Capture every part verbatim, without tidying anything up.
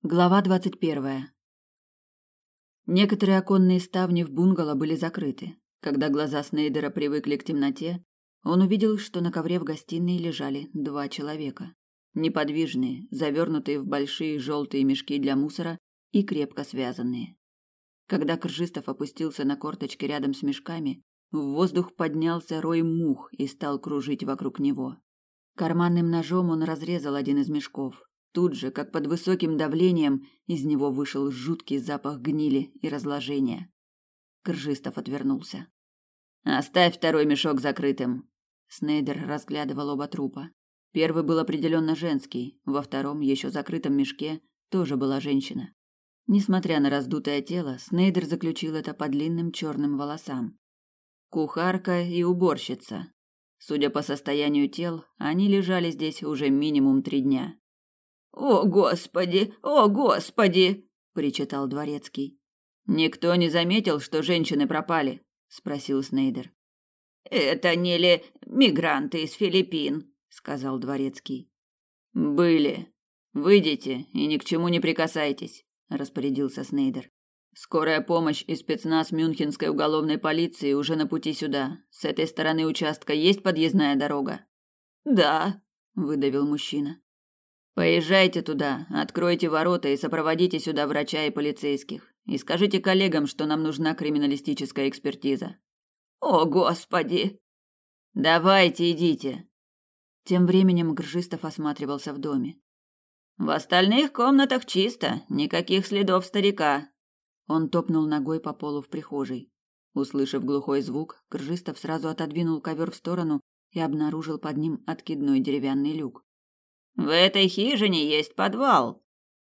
Глава двадцать первая. Некоторые оконные ставни в бунгало были закрыты. Когда глаза Снейдера привыкли к темноте, он увидел, что на ковре в гостиной лежали два человека. Неподвижные, завернутые в большие желтые мешки для мусора и крепко связанные. Когда Кржистов опустился на корточки рядом с мешками, в воздух поднялся рой мух и стал кружить вокруг него. Карманным ножом он разрезал один из мешков. Тут же, как под высоким давлением, из него вышел жуткий запах гнили и разложения. Кржистов отвернулся. «Оставь второй мешок закрытым!» Снейдер разглядывал оба трупа. Первый был определенно женский, во втором, еще закрытом мешке, тоже была женщина. Несмотря на раздутое тело, Снейдер заключил это по длинным черным волосам. Кухарка и уборщица. Судя по состоянию тел, они лежали здесь уже минимум три дня. «О, Господи! О, Господи!» – причитал дворецкий. «Никто не заметил, что женщины пропали?» – спросил Снейдер. «Это не ли мигранты из Филиппин?» – сказал дворецкий. «Были. Выйдите и ни к чему не прикасайтесь», – распорядился Снейдер. «Скорая помощь и спецназ Мюнхенской уголовной полиции уже на пути сюда. С этой стороны участка есть подъездная дорога?» «Да», – выдавил мужчина. «Поезжайте туда, откройте ворота и сопроводите сюда врача и полицейских. И скажите коллегам, что нам нужна криминалистическая экспертиза». «О, Господи!» «Давайте, идите!» Тем временем Гржистов осматривался в доме. «В остальных комнатах чисто, никаких следов старика». Он топнул ногой по полу в прихожей. Услышав глухой звук, Гржистов сразу отодвинул ковер в сторону и обнаружил под ним откидной деревянный люк. «В этой хижине есть подвал.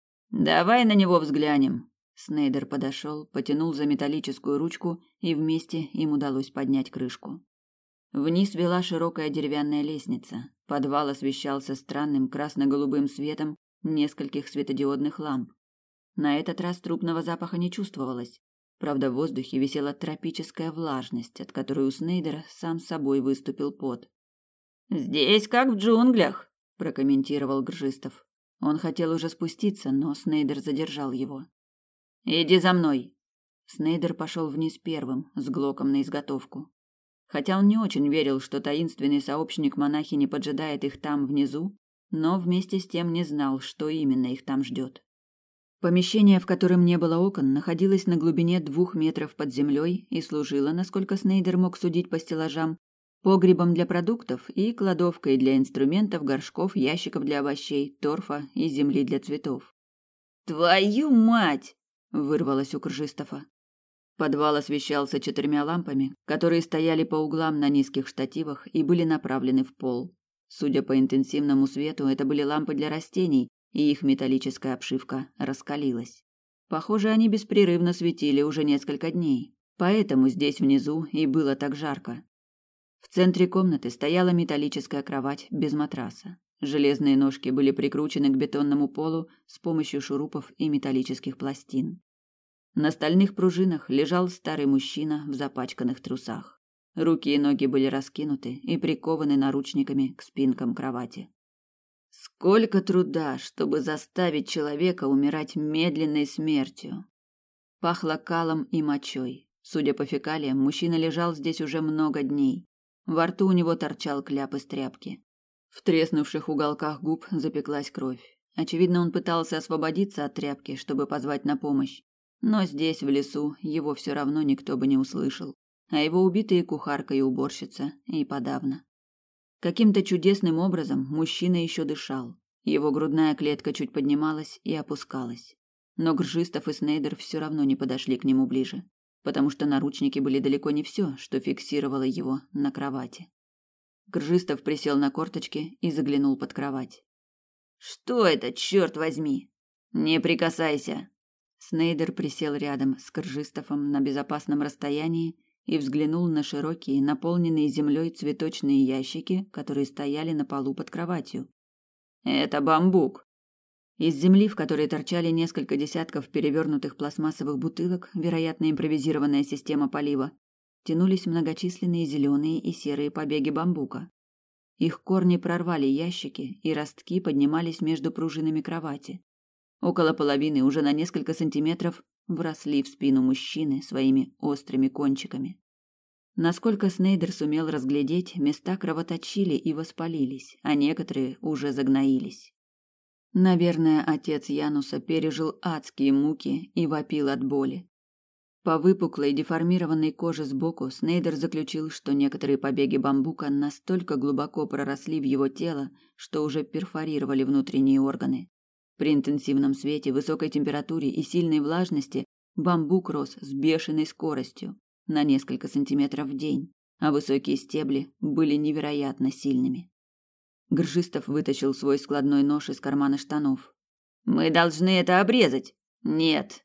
Давай на него взглянем». Снейдер подошел, потянул за металлическую ручку, и вместе им удалось поднять крышку. Вниз вела широкая деревянная лестница. Подвал освещался странным красно-голубым светом нескольких светодиодных ламп. На этот раз трупного запаха не чувствовалось. Правда, в воздухе висела тропическая влажность, от которой у Снейдера сам собой выступил пот. «Здесь как в джунглях», – прокомментировал Гржистов. Он хотел уже спуститься, но Снейдер задержал его. «Иди за мной». Снейдер пошел вниз первым, с Глоком на изготовку. Хотя он не очень верил, что таинственный сообщник монахини поджидает их там внизу, но вместе с тем не знал, что именно их там ждет. Помещение, в котором не было окон, находилось на глубине двух метров под землей и служило, насколько Снейдер мог судить по стеллажам, погребом для продуктов и кладовкой для инструментов, горшков, ящиков для овощей, торфа и земли для цветов. «Твою мать!» – вырвалось у Кржистова. Подвал освещался четырьмя лампами, которые стояли по углам на низких штативах и были направлены в пол. Судя по интенсивному свету, это были лампы для растений, и их металлическая обшивка раскалилась. Похоже, они беспрерывно светили уже несколько дней, поэтому здесь внизу и было так жарко. В центре комнаты стояла металлическая кровать без матраса. Железные ножки были прикручены к бетонному полу с помощью шурупов и металлических пластин. На стальных пружинах лежал старый мужчина в запачканных трусах. Руки и ноги были раскинуты и прикованы наручниками к спинкам кровати. Сколько труда, чтобы заставить человека умирать медленной смертью. Пахло калом и мочой. Судя по фекалиям, мужчина лежал здесь уже много дней. Во рту у него торчал кляп из тряпки. В треснувших уголках губ запеклась кровь. Очевидно, он пытался освободиться от тряпки, чтобы позвать на помощь. Но здесь, в лесу, его все равно никто бы не услышал. А его убитые кухарка и уборщица и подавно. Каким-то чудесным образом мужчина еще дышал. Его грудная клетка чуть поднималась и опускалась. Но Гржистов и Снейдер все равно не подошли к нему ближе, потому что наручники были далеко не все, что фиксировало его на кровати. Гржистов присел на корточки и заглянул под кровать. «Что это, черт возьми? Не прикасайся!» Снейдер присел рядом с Гржистовым на безопасном расстоянии и взглянул на широкие, наполненные землей цветочные ящики, которые стояли на полу под кроватью. «Это бамбук!» Из земли, в которой торчали несколько десятков перевернутых пластмассовых бутылок, вероятно, импровизированная система полива, тянулись многочисленные зеленые и серые побеги бамбука. Их корни прорвали ящики, и ростки поднимались между пружинами кровати. Около половины, уже на несколько сантиметров, вросли в спину мужчины своими острыми кончиками. Насколько Снейдер сумел разглядеть, места кровоточили и воспалились, а некоторые уже загноились. Наверное, отец Януса пережил адские муки и вопил от боли. По выпуклой деформированной коже сбоку Снейдер заключил, что некоторые побеги бамбука настолько глубоко проросли в его тело, что уже перфорировали внутренние органы. При интенсивном свете, высокой температуре и сильной влажности бамбук рос с бешеной скоростью, на несколько сантиметров в день, а высокие стебли были невероятно сильными. Гржистов вытащил свой складной нож из кармана штанов. «Мы должны это обрезать!» «Нет!»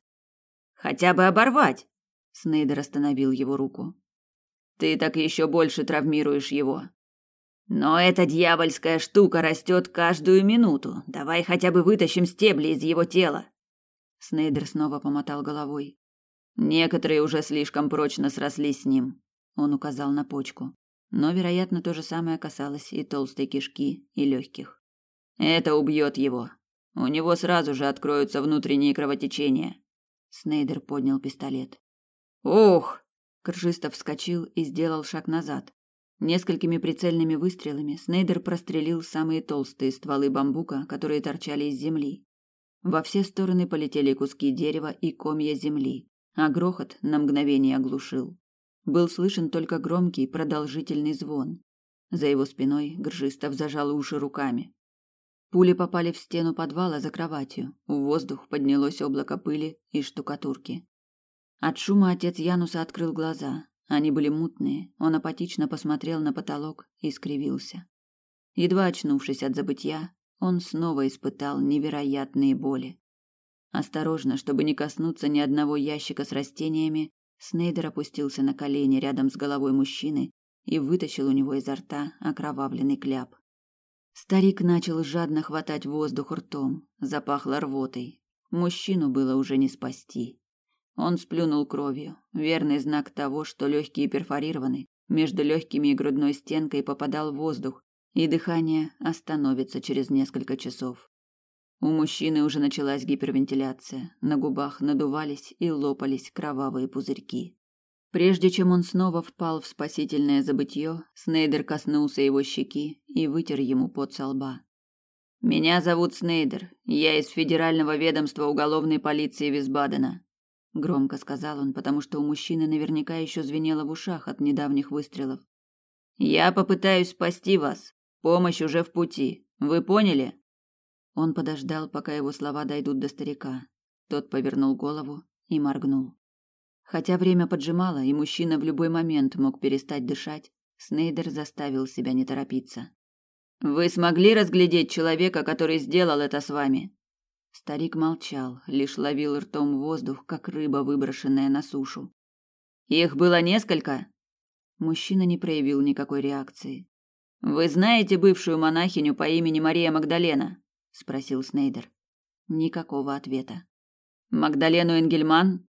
«Хотя бы оборвать!» Снейдер остановил его руку. «Ты так еще больше травмируешь его!» «Но эта дьявольская штука растет каждую минуту. Давай хотя бы вытащим стебли из его тела!» Снейдер снова помотал головой. «Некоторые уже слишком прочно срослись с ним», — он указал на почку. Но, вероятно, то же самое касалось и толстой кишки, и легких. «Это убьет его. У него сразу же откроются внутренние кровотечения». Снейдер поднял пистолет. «Ух!» Кржистов вскочил и сделал шаг назад. Несколькими прицельными выстрелами Снейдер прострелил самые толстые стволы бамбука, которые торчали из земли. Во все стороны полетели куски дерева и комья земли, а грохот на мгновение оглушил. Был слышен только громкий продолжительный звон. За его спиной Гржистов зажал уши руками. Пули попали в стену подвала за кроватью. В воздух поднялось облако пыли и штукатурки. От шума отец Януса открыл глаза. Они были мутные. Он апатично посмотрел на потолок и скривился. Едва очнувшись от забытья, он снова испытал невероятные боли. Осторожно, чтобы не коснуться ни одного ящика с растениями, Снейдер опустился на колени рядом с головой мужчины и вытащил у него изо рта окровавленный кляп. Старик начал жадно хватать воздух ртом, запахло рвотой. Мужчину было уже не спасти. Он сплюнул кровью, верный знак того, что легкие перфорированы, между легкими и грудной стенкой попадал воздух, и дыхание остановится через несколько часов. У мужчины уже началась гипервентиляция, на губах надувались и лопались кровавые пузырьки. Прежде чем он снова впал в спасительное забытье, Снейдер коснулся его щеки и вытер ему пот со лба. «Меня зовут Снейдер, я из Федерального ведомства уголовной полиции Висбадена», — громко сказал он, потому что у мужчины наверняка еще звенело в ушах от недавних выстрелов. «Я попытаюсь спасти вас. Помощь уже в пути. Вы поняли?» Он подождал, пока его слова дойдут до старика. Тот повернул голову и моргнул. Хотя время поджимало, и мужчина в любой момент мог перестать дышать, Снейдер заставил себя не торопиться. «Вы смогли разглядеть человека, который сделал это с вами?» Старик молчал, лишь ловил ртом воздух, как рыба, выброшенная на сушу. «Их было несколько?» Мужчина не проявил никакой реакции. «Вы знаете бывшую монахиню по имени Мария Магдалена?» — спросил Снейдер. Никакого ответа. «Магдалену Энгельман?»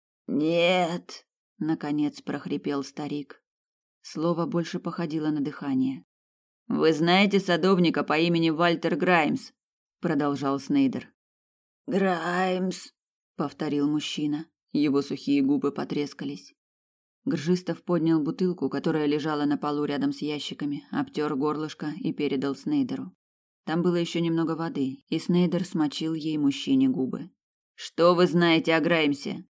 «Нет», — наконец прохрипел старик. Слово больше походило на дыхание. «Вы знаете садовника по имени Вальтер Граймс?» — продолжал Снейдер. «Граймс», — повторил мужчина. Его сухие губы потрескались. Гржистов поднял бутылку, которая лежала на полу рядом с ящиками, обтер горлышко и передал Снейдеру. Там было еще немного воды, и Снейдер смочил ей мужчине губы. «Что вы знаете о Граймсе?»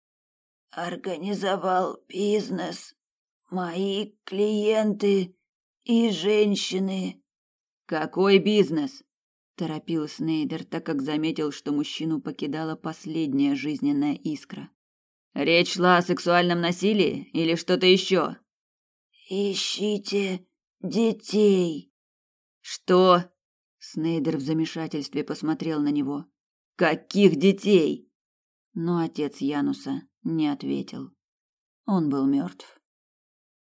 «Организовал бизнес. Мои клиенты и женщины». «Какой бизнес?» – торопил Снейдер, так как заметил, что мужчину покидала последняя жизненная искра. «Речь шла о сексуальном насилии или что-то еще?» «Ищите детей». «Что?» Снейдер в замешательстве посмотрел на него. «Каких детей?» Но отец Януса не ответил. Он был мертв.